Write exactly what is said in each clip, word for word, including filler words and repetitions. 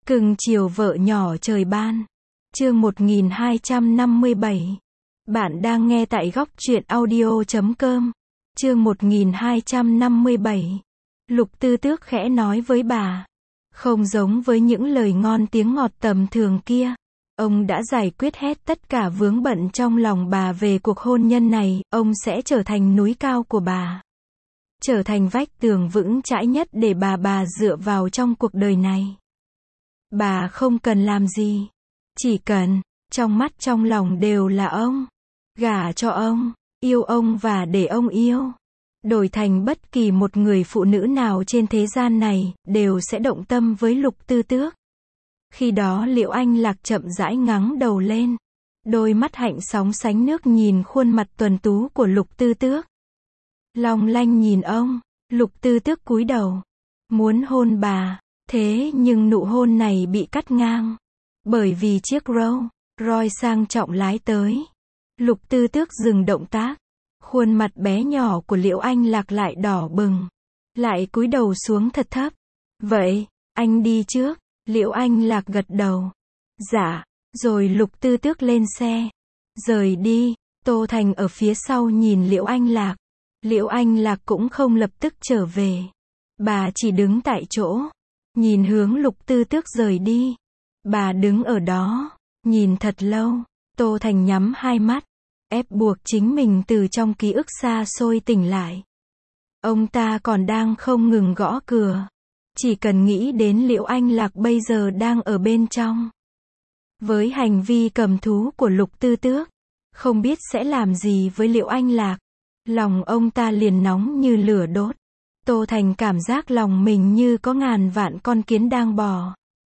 Cưng chiều vợ nhỏ trời ban. Chương một nghìn hai trăm năm mươi bảy. Bạn đang nghe tại góc truyện audio chấm com. Chương một nghìn hai trăm năm mươi bảy. Lục Tư Tước khẽ nói với bà. Không giống với những lời ngon tiếng ngọt tầm thường kia. Ông đã giải quyết hết tất cả vướng bận trong lòng bà về cuộc hôn nhân này, ông sẽ trở thành núi cao của bà. Trở thành vách tường vững chãi nhất để bà bà dựa vào trong cuộc đời này. Bà không cần làm gì. Chỉ cần, trong mắt trong lòng đều là ông. Gả cho ông, yêu ông và để ông yêu. Đổi thành bất kỳ một người phụ nữ nào trên thế gian này, đều sẽ động tâm với Lục Tư Tước. Khi đó Liễu Anh Lạc chậm rãi ngẩng đầu lên. Đôi mắt hạnh sóng sánh nước nhìn khuôn mặt tuấn tú của Lục Tư Tước. Long lanh nhìn ông, Lục Tư Tước cúi đầu. Muốn hôn bà, thế nhưng nụ hôn này bị cắt ngang. Bởi vì chiếc Rolls Royce sang trọng lái tới. Lục Tư Tước dừng động tác. Khuôn mặt bé nhỏ của Liễu Anh Lạc lại đỏ bừng. Lại cúi đầu xuống thật thấp. Vậy, anh đi trước. Liễu Anh Lạc gật đầu. Dạ. Rồi Lục Tư Tước lên xe. Rời đi. Tô Thành ở phía sau nhìn Liễu Anh Lạc. Liễu Anh Lạc cũng không lập tức trở về. Bà chỉ đứng tại chỗ. Nhìn hướng Lục Tư Tước rời đi. Bà đứng ở đó. Nhìn thật lâu. Tô Thành nhắm hai mắt. Ép buộc chính mình từ trong ký ức xa xôi tỉnh lại. Ông ta còn đang không ngừng gõ cửa. Chỉ cần nghĩ đến Liễu Anh Lạc bây giờ đang ở bên trong. Với hành vi cầm thú của Lục Tư Tước, không biết sẽ làm gì với Liễu Anh Lạc. Lòng ông ta liền nóng như lửa đốt. Tô Thành cảm giác lòng mình như có ngàn vạn con kiến đang bò.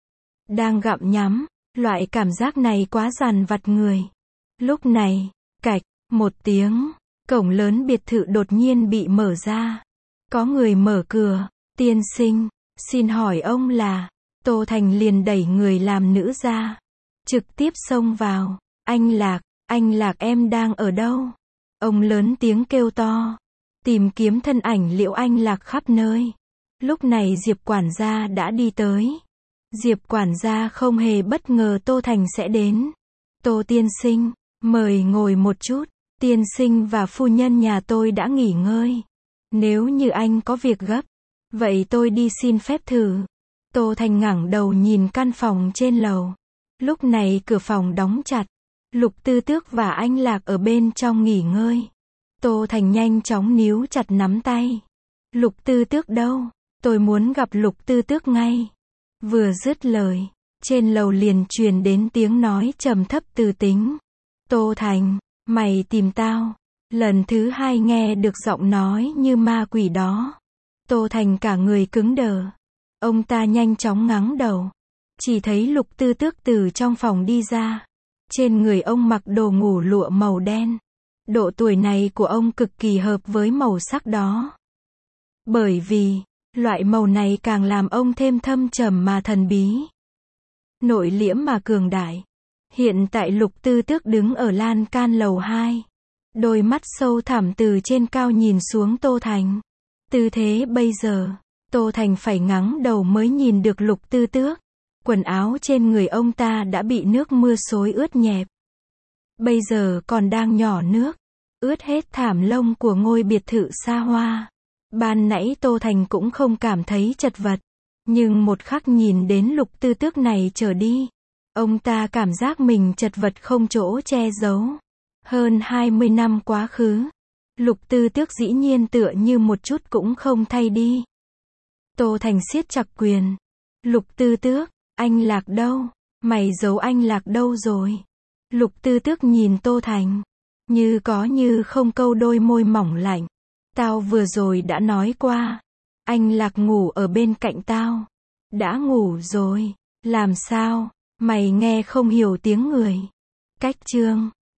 Đang gặm nhắm. Loại cảm giác này quá dằn vặt người. Lúc này, cạch, một tiếng, cổng lớn biệt thự đột nhiên bị mở ra. Có người mở cửa. Tiên sinh, xin hỏi ông là... Tô Thành liền đẩy người làm nữ ra. Trực tiếp xông vào. Anh Lạc, anh Lạc em đang ở đâu? Ông lớn tiếng kêu to. Tìm kiếm thân ảnh Liễu Anh Lạc khắp nơi. Lúc này Diệp quản gia đã đi tới. Diệp quản gia không hề bất ngờ Tô Thành sẽ đến. Tô tiên sinh, mời ngồi một chút. Tiên sinh và phu nhân nhà tôi đã nghỉ ngơi. Nếu như anh có việc gấp, vậy tôi đi xin phép thử. Tô Thành ngẩng đầu nhìn căn phòng trên lầu. Lúc này cửa phòng đóng chặt. Lục Tư Tước và anh Lạc ở bên trong nghỉ ngơi. Tô Thành nhanh chóng níu chặt nắm tay. Lục Tư Tước đâu? Tôi muốn gặp Lục Tư Tước ngay. Vừa dứt lời, trên lầu liền truyền đến tiếng nói trầm thấp từ tính. Tô Thành, mày tìm tao. Lần thứ hai nghe được giọng nói như ma quỷ đó. Tô Thành cả người cứng đờ. Ông ta nhanh chóng ngẩng đầu. Chỉ thấy Lục Tư Tước từ trong phòng đi ra. Trên người ông mặc đồ ngủ lụa màu đen. Độ tuổi này của ông cực kỳ hợp với màu sắc đó. Bởi vì, loại màu này càng làm ông thêm thâm trầm mà thần bí. Nội liễm mà cường đại. Hiện tại Lục Tư Tước đứng ở lan can lầu hai. Đôi mắt sâu thẳm từ trên cao nhìn xuống Tô Thành. Tư thế bây giờ, Tô Thành phải ngẩng đầu mới nhìn được Lục Tư Tước. Quần áo trên người ông ta đã bị nước mưa xối ướt nhẹp. Bây giờ còn đang nhỏ nước. Ướt hết thảm lông của ngôi biệt thự xa hoa. Ban nãy Tô Thành cũng không cảm thấy chật vật. Nhưng một khắc nhìn đến Lục Tư Tước này trở đi. Ông ta cảm giác mình chật vật không chỗ che giấu. Hơn hai mươi năm quá khứ. Lục Tư Tước dĩ nhiên tựa như một chút cũng không thay đi. Tô Thành siết chặt quyền. Lục Tư Tước, anh Lạc đâu? Mày giấu anh Lạc đâu rồi? Lục Tư Tước nhìn Tô Thành. Như có như không câu đôi môi mỏng lạnh. Tao vừa rồi đã nói qua. Anh Lạc ngủ ở bên cạnh tao. Đã ngủ rồi. Làm sao? Mày nghe không hiểu tiếng người. Cách chương.